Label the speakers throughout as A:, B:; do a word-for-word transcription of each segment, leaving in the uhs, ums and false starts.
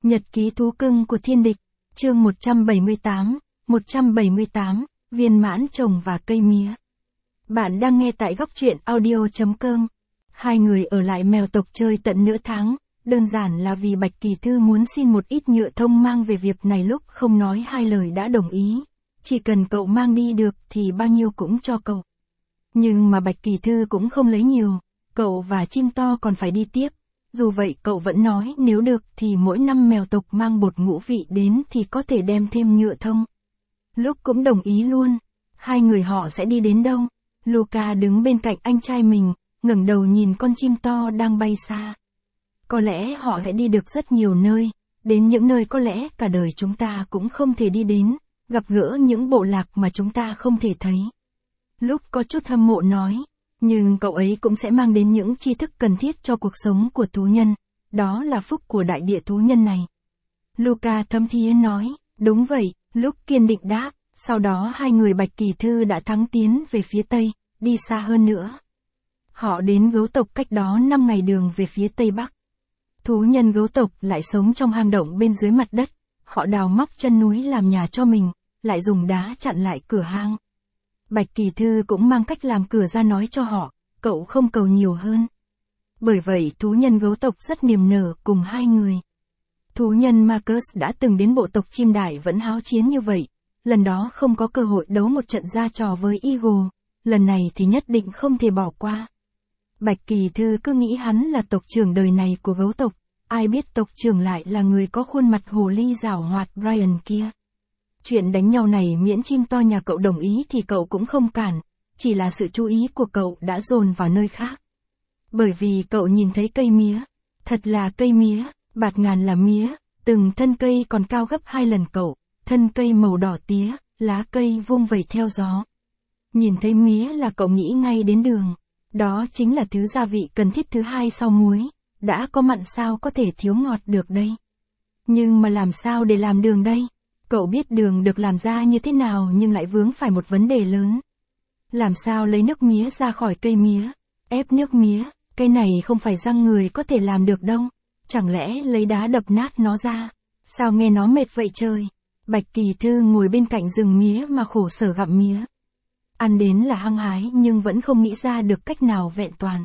A: Nhật ký thú cưng của thiên địch, chương một trăm bảy mươi tám, một trăm bảy mươi tám, viên mãn trồng và cây mía. Bạn đang nghe tại góc truyện audio chấm com. Hai người ở lại mèo tộc chơi tận nửa tháng, đơn giản là vì Bạch Kỳ Thư muốn xin một ít nhựa thông mang về, việc này lúc không nói hai lời đã đồng ý. Chỉ cần cậu mang đi được thì bao nhiêu cũng cho cậu. Nhưng mà Bạch Kỳ Thư cũng không lấy nhiều, cậu và chim to còn phải đi tiếp. Dù vậy cậu vẫn nói nếu được thì mỗi năm mèo tộc mang bột ngũ vị đến thì có thể đem thêm nhựa thông. Lúc cũng đồng ý luôn. Hai người họ sẽ đi đến đâu? Luca đứng bên cạnh anh trai mình, ngẩng đầu nhìn con chim to đang bay xa. Có lẽ họ sẽ đi được rất nhiều nơi, đến những nơi có lẽ cả đời chúng ta cũng không thể đi đến, gặp gỡ những bộ lạc mà chúng ta không thể thấy. Lúc có chút hâm mộ nói, nhưng cậu ấy cũng sẽ mang đến những tri thức cần thiết cho cuộc sống của thú nhân, đó là phúc của đại địa thú nhân này. Luca thấm thía nói, đúng vậy, lúc kiên định đáp, sau đó hai người Bạch Kỳ Thư đã thắng tiến về phía tây, đi xa hơn nữa. Họ đến gấu tộc cách đó năm ngày đường về phía tây bắc. Thú nhân gấu tộc lại sống trong hang động bên dưới mặt đất, họ đào móc chân núi làm nhà cho mình, lại dùng đá chặn lại cửa hang. Bạch Kỳ Thư cũng mang cách làm cửa ra nói cho họ, cậu không cầu nhiều hơn. Bởi vậy thú nhân gấu tộc rất niềm nở cùng hai người. Thú nhân Marcus đã từng đến bộ tộc chim đại vẫn háo chiến như vậy, lần đó không có cơ hội đấu một trận ra trò với Eagle, lần này thì nhất định không thể bỏ qua. Bạch Kỳ Thư cứ nghĩ hắn là tộc trưởng đời này của gấu tộc, ai biết tộc trưởng lại là người có khuôn mặt hồ ly giảo hoạt Brian kia. Chuyện đánh nhau này miễn chim to nhà cậu đồng ý thì cậu cũng không cản, chỉ là sự chú ý của cậu đã dồn vào nơi khác. Bởi vì cậu nhìn thấy cây mía, thật là cây mía, bạt ngàn là mía, từng thân cây còn cao gấp hai lần cậu, thân cây màu đỏ tía, lá cây vung vẩy theo gió. Nhìn thấy mía là cậu nghĩ ngay đến đường, đó chính là thứ gia vị cần thiết thứ hai sau muối, đã có mặn sao có thể thiếu ngọt được đây. Nhưng mà làm sao để làm đường đây? Cậu biết đường được làm ra như thế nào nhưng lại vướng phải một vấn đề lớn. Làm sao lấy nước mía ra khỏi cây mía? Ép nước mía, cây này không phải răng người có thể làm được đâu. Chẳng lẽ lấy đá đập nát nó ra? Sao nghe nó mệt vậy trời? Bạch Kỳ Thư ngồi bên cạnh rừng mía mà khổ sở gặm mía. Ăn đến là hăng hái nhưng vẫn không nghĩ ra được cách nào vẹn toàn.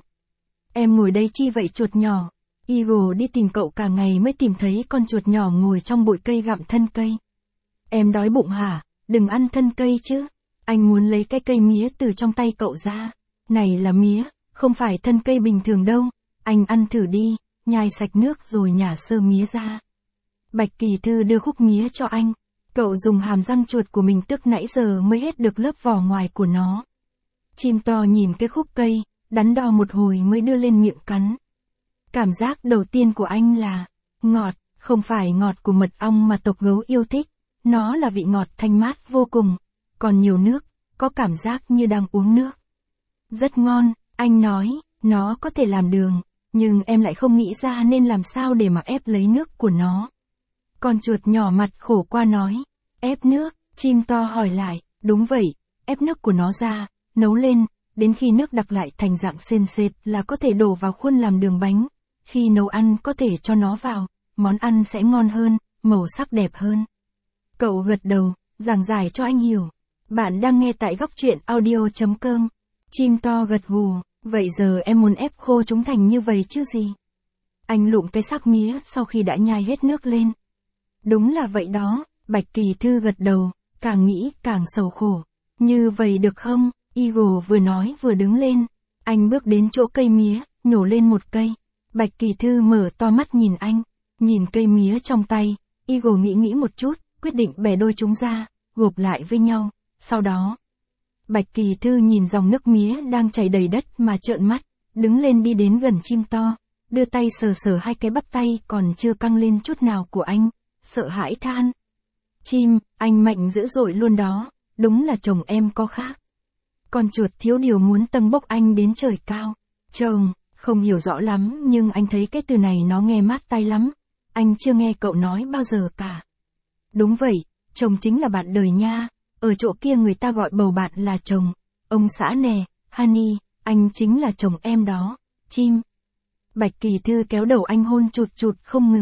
A: Em ngồi đây chi vậy chuột nhỏ? Eagle đi tìm cậu cả ngày mới tìm thấy con chuột nhỏ ngồi trong bụi cây gặm thân cây. Em đói bụng hả? Đừng ăn thân cây chứ. Anh muốn lấy cái cây mía từ trong tay cậu ra. Này là mía, không phải thân cây bình thường đâu. Anh ăn thử đi, nhai sạch nước rồi nhả sơ mía ra. Bạch Kỳ Thư đưa khúc mía cho anh. Cậu dùng hàm răng chuột của mình tước nãy giờ mới hết được lớp vỏ ngoài của nó. Chim to nhìn cái khúc cây, đắn đo một hồi mới đưa lên miệng cắn. Cảm giác đầu tiên của anh là ngọt, không phải ngọt của mật ong mà tộc gấu yêu thích. Nó là vị ngọt thanh mát vô cùng, còn nhiều nước, có cảm giác như đang uống nước. Rất ngon, anh nói, nó có thể làm đường, nhưng em lại không nghĩ ra nên làm sao để mà ép lấy nước của nó. Con chuột nhỏ mặt khổ qua nói, ép nước, chim to hỏi lại, đúng vậy, ép nước của nó ra, nấu lên, đến khi nước đặc lại thành dạng sền sệt là có thể đổ vào khuôn làm đường bánh. Khi nấu ăn có thể cho nó vào, món ăn sẽ ngon hơn, màu sắc đẹp hơn. Cậu gật đầu, giảng giải cho anh hiểu. Bạn đang nghe tại góc truyện audio chấm com. Chim to gật gù, vậy giờ em muốn ép khô chúng thành như vậy chứ gì? Anh lụm cái xác mía sau khi đã nhai hết nước lên. Đúng là vậy đó, Bạch Kỳ Thư gật đầu, càng nghĩ càng sầu khổ. Như vậy được không? Eagle vừa nói vừa đứng lên. Anh bước đến chỗ cây mía, nhổ lên một cây. Bạch Kỳ Thư mở to mắt nhìn anh, nhìn cây mía trong tay. Eagle nghĩ nghĩ một chút, quyết định bẻ đôi chúng ra, gộp lại với nhau. Sau đó, Bạch Kỳ Thư nhìn dòng nước mía đang chảy đầy đất mà trợn mắt, đứng lên đi đến gần chim to, đưa tay sờ sờ hai cái bắp tay còn chưa căng lên chút nào của anh, sợ hãi than. Chim, anh mạnh dữ dội luôn đó, đúng là chồng em có khác. Con chuột thiếu điều muốn tâng bốc anh đến trời cao. Chồng, không hiểu rõ lắm nhưng anh thấy cái từ này nó nghe mát tai lắm, anh chưa nghe cậu nói bao giờ cả. Đúng vậy, chồng chính là bạn đời nha, ở chỗ kia người ta gọi bầu bạn là chồng, ông xã nè, Honey, anh chính là chồng em đó, chim. Bạch Kỳ Thư kéo đầu anh hôn chụt chụt không ngừng,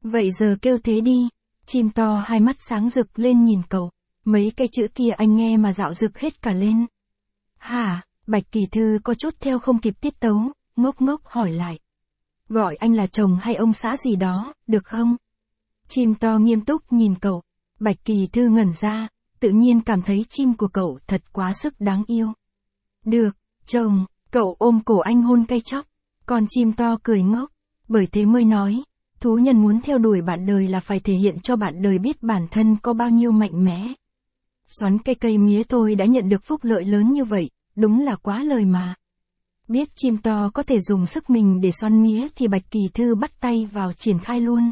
A: Vậy giờ kêu thế đi. Chim to hai mắt sáng rực lên nhìn cậu. Mấy cái chữ kia anh nghe mà dạo rực hết cả lên. Hả? Bạch Kỳ Thư có chút theo không kịp tiết tấu, ngốc ngốc hỏi lại. Gọi anh là chồng hay ông xã gì đó, được không? Chim to nghiêm túc nhìn cậu. Bạch Kỳ Thư ngẩn ra, tự nhiên cảm thấy chim của cậu thật quá sức đáng yêu. Được, chồng, cậu ôm cổ anh hôn cay chóc. Con chim to cười ngốc, bởi thế mới nói, thú nhân muốn theo đuổi bạn đời là phải thể hiện cho bạn đời biết bản thân có bao nhiêu mạnh mẽ. Xoắn cây cây mía thôi đã nhận được phúc lợi lớn như vậy, đúng là quá lời mà. Biết chim to có thể dùng sức mình để xoắn mía thì Bạch Kỳ Thư bắt tay vào triển khai luôn.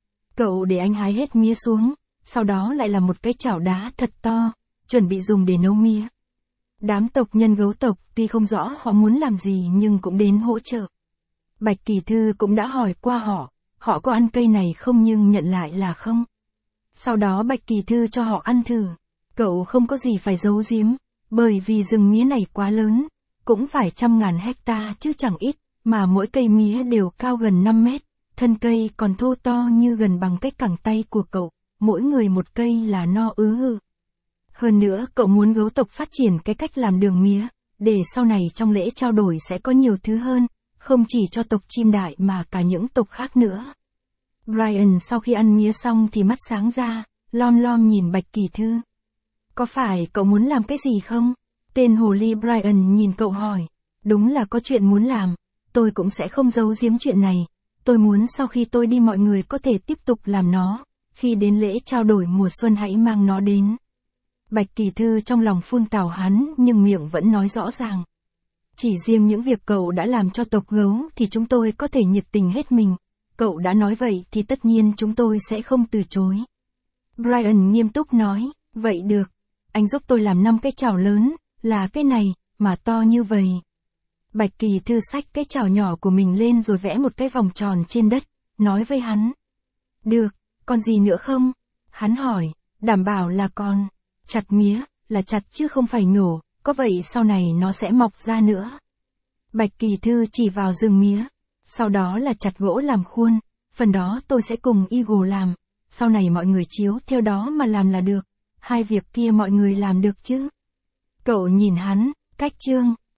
A: Cậu để anh hái hết mía xuống, sau đó lại là một cái chảo đá thật to, chuẩn bị dùng để nấu mía. Đám tộc nhân gấu tộc tuy không rõ họ muốn làm gì nhưng cũng đến hỗ trợ. Bạch Kỳ Thư cũng đã hỏi qua họ, họ có ăn cây này không nhưng nhận lại là không. Sau đó Bạch Kỳ Thư cho họ ăn thử. Cậu không có gì phải giấu giếm, bởi vì rừng mía này quá lớn, cũng phải trăm ngàn hecta chứ chẳng ít, mà mỗi cây mía đều cao gần năm mét, thân cây còn thô to như gần bằng cái cẳng tay của cậu, mỗi người một cây là no ứ hư. Hơn nữa cậu muốn gấu tộc phát triển cái cách làm đường mía, để sau này trong lễ trao đổi sẽ có nhiều thứ hơn, không chỉ cho tộc chim đại mà cả những tộc khác nữa. Brian sau khi ăn mía xong thì mắt sáng ra, lom lom nhìn Bạch Kỳ Thư. Có phải cậu muốn làm cái gì không? Tên hồ ly Brian nhìn cậu hỏi. Đúng là có chuyện muốn làm, tôi cũng sẽ không giấu giếm chuyện này. Tôi muốn sau khi tôi đi mọi người có thể tiếp tục làm nó, khi đến lễ trao đổi mùa xuân hãy mang nó đến. Bạch Kỳ Thư trong lòng phun tào hắn nhưng miệng vẫn nói rõ ràng. Chỉ riêng những việc cậu đã làm cho tộc gấu thì chúng tôi có thể nhiệt tình hết mình. Cậu đã nói vậy thì tất nhiên chúng tôi sẽ không từ chối. Brian nghiêm túc nói, vậy được. Anh giúp tôi làm năm cái chảo lớn, là cái này, mà to như vậy. Bạch Kỳ Thư xách cái chảo nhỏ của mình lên rồi vẽ một cái vòng tròn trên đất, nói với hắn. Được, còn gì nữa không? Hắn hỏi, đảm bảo là còn. Chặt mía, là chặt chứ không phải nhổ, có vậy sau này nó sẽ mọc ra nữa. Bạch Kỳ Thư chỉ vào rừng mía, sau đó là chặt gỗ làm khuôn, phần đó tôi sẽ cùng Eagle làm, sau này mọi người chiếu theo đó mà làm là được, hai việc kia mọi người làm được chứ. Cậu nhìn hắn, cách chương.